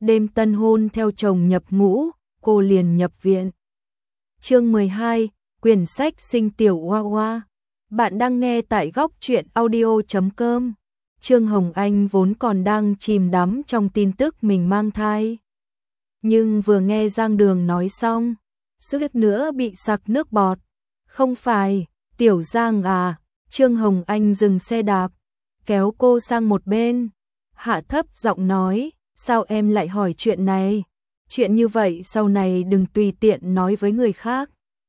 đêm tân hôn theo chồng nhập ngũ, cô liền nhập viện. Chương 12, quyển sách sinh tiểu hoa hoa. Bạn đang nghe tại góc truyện audio.com. Trương Hồng Anh vốn còn đang chìm đắm trong tin tức mình mang thai. Nhưng vừa nghe Giang Đường nói xong, suýt nữa bị sặc nước bọt. Không phải, Tiểu Giang à, Trương Hồng Anh dừng xe đạp, kéo cô sang một bên, hạ thấp giọng nói, sao em lại hỏi chuyện này? Chuyện như vậy sau này đừng tùy tiện nói với người khác.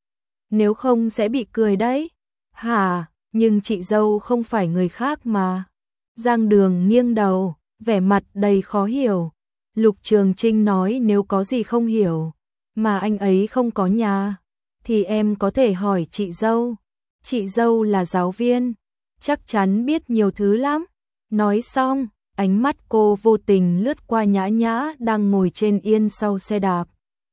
Nếu không sẽ bị cười đấy. Hả, nhưng chị dâu không phải người khác mà. Giang Đường nghiêng đầu, vẻ mặt đầy khó hiểu. Lục Trường Trinh nói nếu có gì không hiểu, mà anh ấy không có nhà, thì em có thể hỏi chị dâu. Chị dâu là giáo viên, chắc chắn biết nhiều thứ lắm. Nói xong, ánh mắt cô vô tình lướt qua Nhã Nhã đang ngồi trên yên sau xe đạp,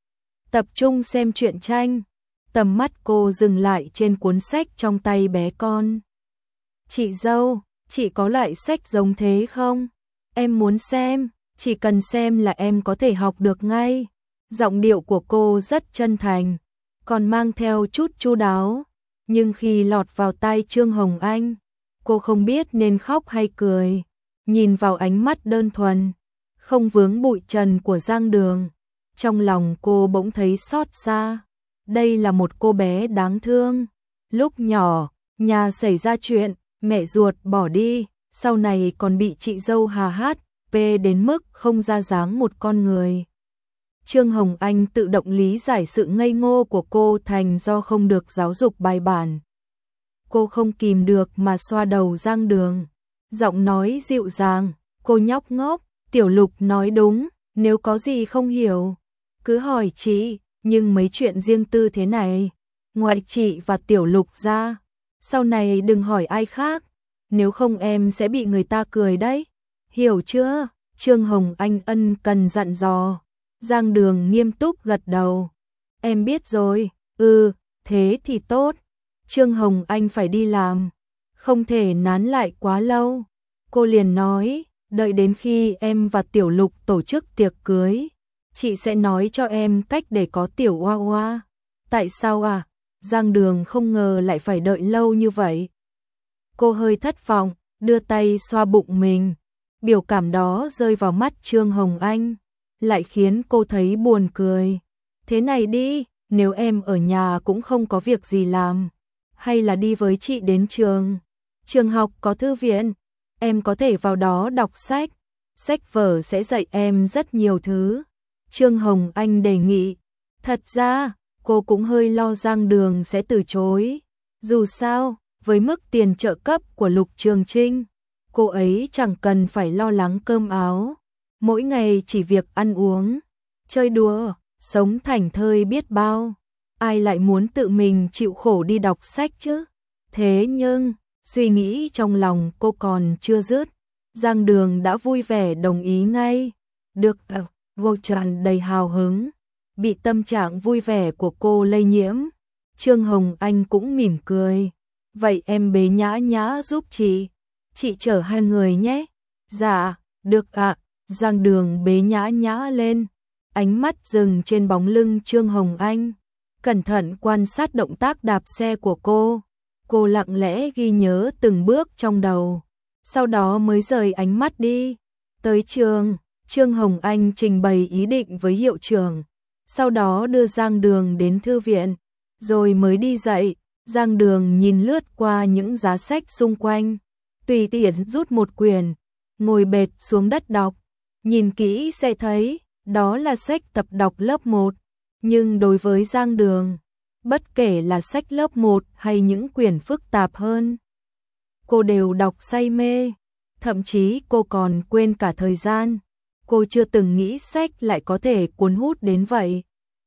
tập trung xem truyện tranh. Tầm mắt cô dừng lại trên cuốn sách trong tay bé con. Chị dâu, chị có loại sách giống thế không? Em muốn xem, chỉ cần xem là em có thể học được ngay. Giọng điệu của cô rất chân thành, còn mang theo chút chu đáo. Nhưng khi lọt vào tai Trương Hồng Anh, cô không biết nên khóc hay cười. Nhìn vào ánh mắt đơn thuần, không vướng bụi trần của Giang Đường, trong lòng cô bỗng thấy xót xa. Đây là một cô bé đáng thương. Lúc nhỏ, nhà xảy ra chuyện, mẹ ruột bỏ đi, sau này còn bị chị dâu hà hát, đến mức không ra dáng một con người. Trương Hồng Anh tự động lý giải sự ngây ngô của cô thành do không được giáo dục bài bản. Cô không kìm được mà xoa đầu Giang Đường, giọng nói dịu dàng, cô nhóc ngốc, Tiểu Lục nói đúng, nếu có gì không hiểu, cứ hỏi chị, nhưng mấy chuyện riêng tư thế này, ngoài chị và Tiểu Lục ra, sau này đừng hỏi ai khác, nếu không em sẽ bị người ta cười đấy, hiểu chưa? Trương Hồng Anh ân cần dặn dò. Giang Đường nghiêm túc gật đầu. Em biết rồi, thế thì tốt. Trương Hồng Anh phải đi làm, không thể nán lại quá lâu. Cô liền nói, đợi đến khi em và Tiểu Lục tổ chức tiệc cưới, chị sẽ nói cho em cách để có tiểu hoa hoa. Tại sao à? Giang Đường không ngờ lại phải đợi lâu như vậy. Cô hơi thất vọng, đưa tay xoa bụng mình. Biểu cảm đó rơi vào mắt Trương Hồng Anh, lại khiến cô thấy buồn cười. Thế này đi, nếu em ở nhà cũng không có việc gì làm, hay là đi với chị đến trường. Trường học có thư viện, em có thể vào đó đọc sách. Sách vở sẽ dạy em rất nhiều thứ. Trương Hồng Anh đề nghị. Thật ra, cô cũng hơi lo Giang Đường sẽ từ chối. Dù sao, với mức tiền trợ cấp của Lục Trường Trinh, cô ấy chẳng cần phải lo lắng cơm áo. Mỗi ngày chỉ việc ăn uống, chơi đùa, sống thảnh thơi biết bao. Ai lại muốn tự mình chịu khổ đi đọc sách chứ? Thế nhưng, suy nghĩ trong lòng cô còn chưa dứt, Giang Đường đã vui vẻ đồng ý ngay. Được, vô tràn đầy hào hứng, bị tâm trạng vui vẻ của cô lây nhiễm. Trương Hồng Anh cũng mỉm cười. Vậy em bế Nhã Nhã giúp chị chở hai người nhé. Dạ, được ạ. Giang Đường bế Nhã Nhã lên, ánh mắt dừng trên bóng lưng Trương Hồng Anh, cẩn thận quan sát động tác đạp xe của cô. Cô lặng lẽ ghi nhớ từng bước trong đầu, sau đó mới rời ánh mắt đi. Tới trường, Trương Hồng Anh trình bày ý định với hiệu trưởng, sau đó đưa Giang Đường đến thư viện, rồi mới đi dạy. Giang Đường nhìn lướt qua những giá sách xung quanh, tùy tiện rút một quyển, ngồi bệt xuống đất đọc. Nhìn kỹ sẽ thấy, đó là sách tập đọc lớp 1, nhưng đối với Giang Đường, bất kể là sách lớp 1 hay những quyển phức tạp hơn, cô đều đọc say mê, thậm chí cô còn quên cả thời gian. Cô chưa từng nghĩ sách lại có thể cuốn hút đến vậy.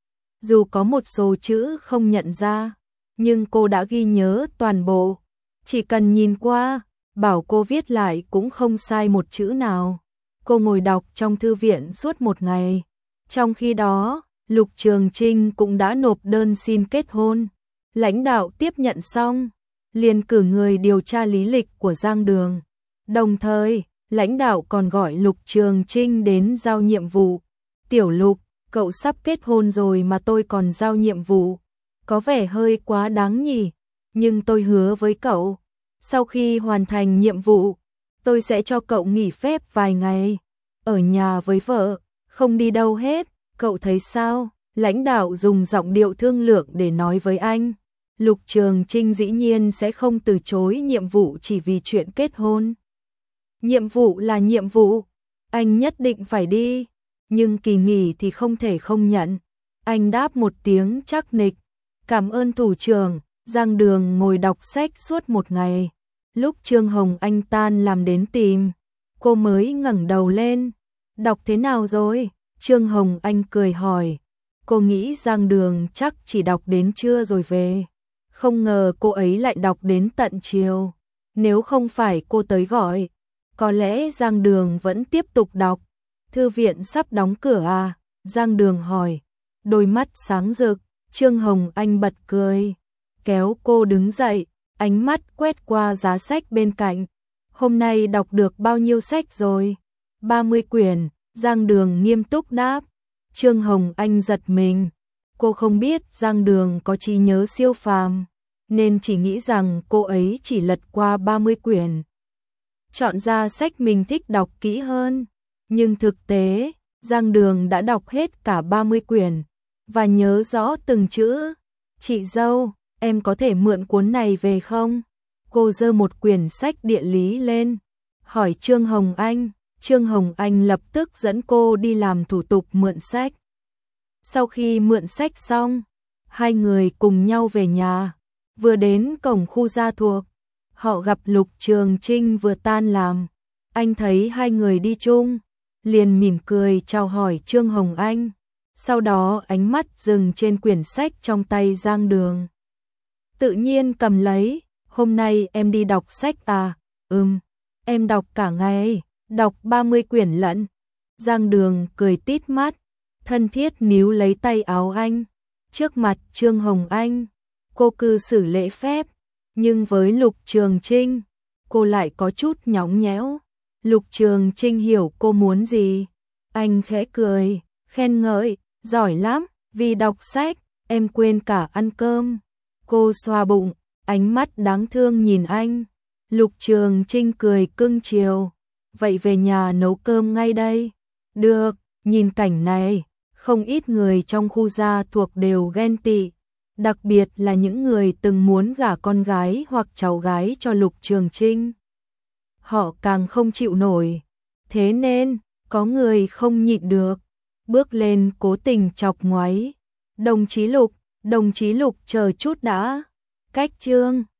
Dù có một số chữ không nhận ra, nhưng cô đã ghi nhớ toàn bộ. Chỉ cần nhìn qua, bảo cô viết lại cũng không sai một chữ nào. Cô ngồi đọc trong thư viện suốt một ngày. Trong khi đó, Lục Trường Trinh cũng đã nộp đơn xin kết hôn. Lãnh đạo tiếp nhận xong, liền cử người điều tra lý lịch của Giang Đường. Đồng thời, lãnh đạo còn gọi Lục Trường Trinh đến giao nhiệm vụ. Tiểu Lục, cậu sắp kết hôn rồi mà tôi còn giao nhiệm vụ. Có vẻ hơi quá đáng nhỉ, nhưng tôi hứa với cậu, sau khi hoàn thành nhiệm vụ, tôi sẽ cho cậu nghỉ phép vài ngày, ở nhà với vợ, không đi đâu hết, cậu thấy sao? Lãnh đạo dùng giọng điệu thương lượng để nói với anh. Lục Trường Trinh dĩ nhiên sẽ không từ chối nhiệm vụ chỉ vì chuyện kết hôn. Nhiệm vụ là nhiệm vụ, anh nhất định phải đi, nhưng kỳ nghỉ thì không thể không nhận. Anh đáp một tiếng chắc nịch, cảm ơn thủ trưởng. Giang Đường ngồi đọc sách suốt một ngày. Lúc Trương Hồng Anh tan làm đến tìm, cô mới ngẩng đầu lên. Đọc thế nào rồi? Trương Hồng Anh cười hỏi. Cô nghĩ Giang Đường chắc chỉ đọc đến trưa rồi về. Không ngờ cô ấy lại đọc đến tận chiều. Nếu không phải cô tới gọi, có lẽ Giang Đường vẫn tiếp tục đọc. Thư viện sắp đóng cửa à? Giang Đường hỏi. Đôi mắt sáng rực, Trương Hồng Anh bật cười, kéo cô đứng dậy, ánh mắt quét qua giá sách bên cạnh. Hôm nay đọc được bao nhiêu sách rồi? 30 quyển, Giang Đường nghiêm túc đáp. Trương Hồng Anh giật mình, cô không biết Giang Đường có trí nhớ siêu phàm, nên chỉ nghĩ rằng cô ấy chỉ lật qua 30 quyển. Chọn ra sách mình thích đọc kỹ hơn, nhưng thực tế, Giang Đường đã đọc hết cả 30 quyển, và nhớ rõ từng chữ. Chị dâu, em có thể mượn cuốn này về không? Cô giơ một quyển sách địa lý lên, hỏi Trương Hồng Anh. Trương Hồng Anh lập tức dẫn cô đi làm thủ tục mượn sách. Sau khi mượn sách xong, hai người cùng nhau về nhà. Vừa đến cổng khu gia thuộc, họ gặp Lục Trường Trinh vừa tan làm. Anh thấy hai người đi chung, liền mỉm cười chào hỏi Trương Hồng Anh. Sau đó ánh mắt dừng trên quyển sách trong tay Giang Đường. Tự nhiên cầm lấy. Hôm nay em đi đọc sách à? Em đọc cả ngày, đọc 30 quyển lận. Giang Đường cười tít mắt, thân thiết níu lấy tay áo anh. Trước mặt Trương Hồng Anh, cô cư xử lễ phép, nhưng với Lục Trường Trinh, cô lại có chút nhõng nhẽo. Lục Trường Trinh hiểu cô muốn gì. Anh khẽ cười, khen ngợi, giỏi lắm, vì đọc sách, em quên cả ăn cơm. Cô xoa bụng, ánh mắt đáng thương nhìn anh. Lục Trường Trinh cười cưng chiều, vậy về nhà nấu cơm ngay đây. Được, nhìn cảnh này, không ít người trong khu gia thuộc đều ghen tị, đặc biệt là những người từng muốn gả con gái hoặc cháu gái cho Lục Trường Trinh. Họ càng không chịu nổi, thế nên, có người không nhịn được, bước lên cố tình chọc ngoáy. Đồng chí Lục chờ chút đã. Cách Trương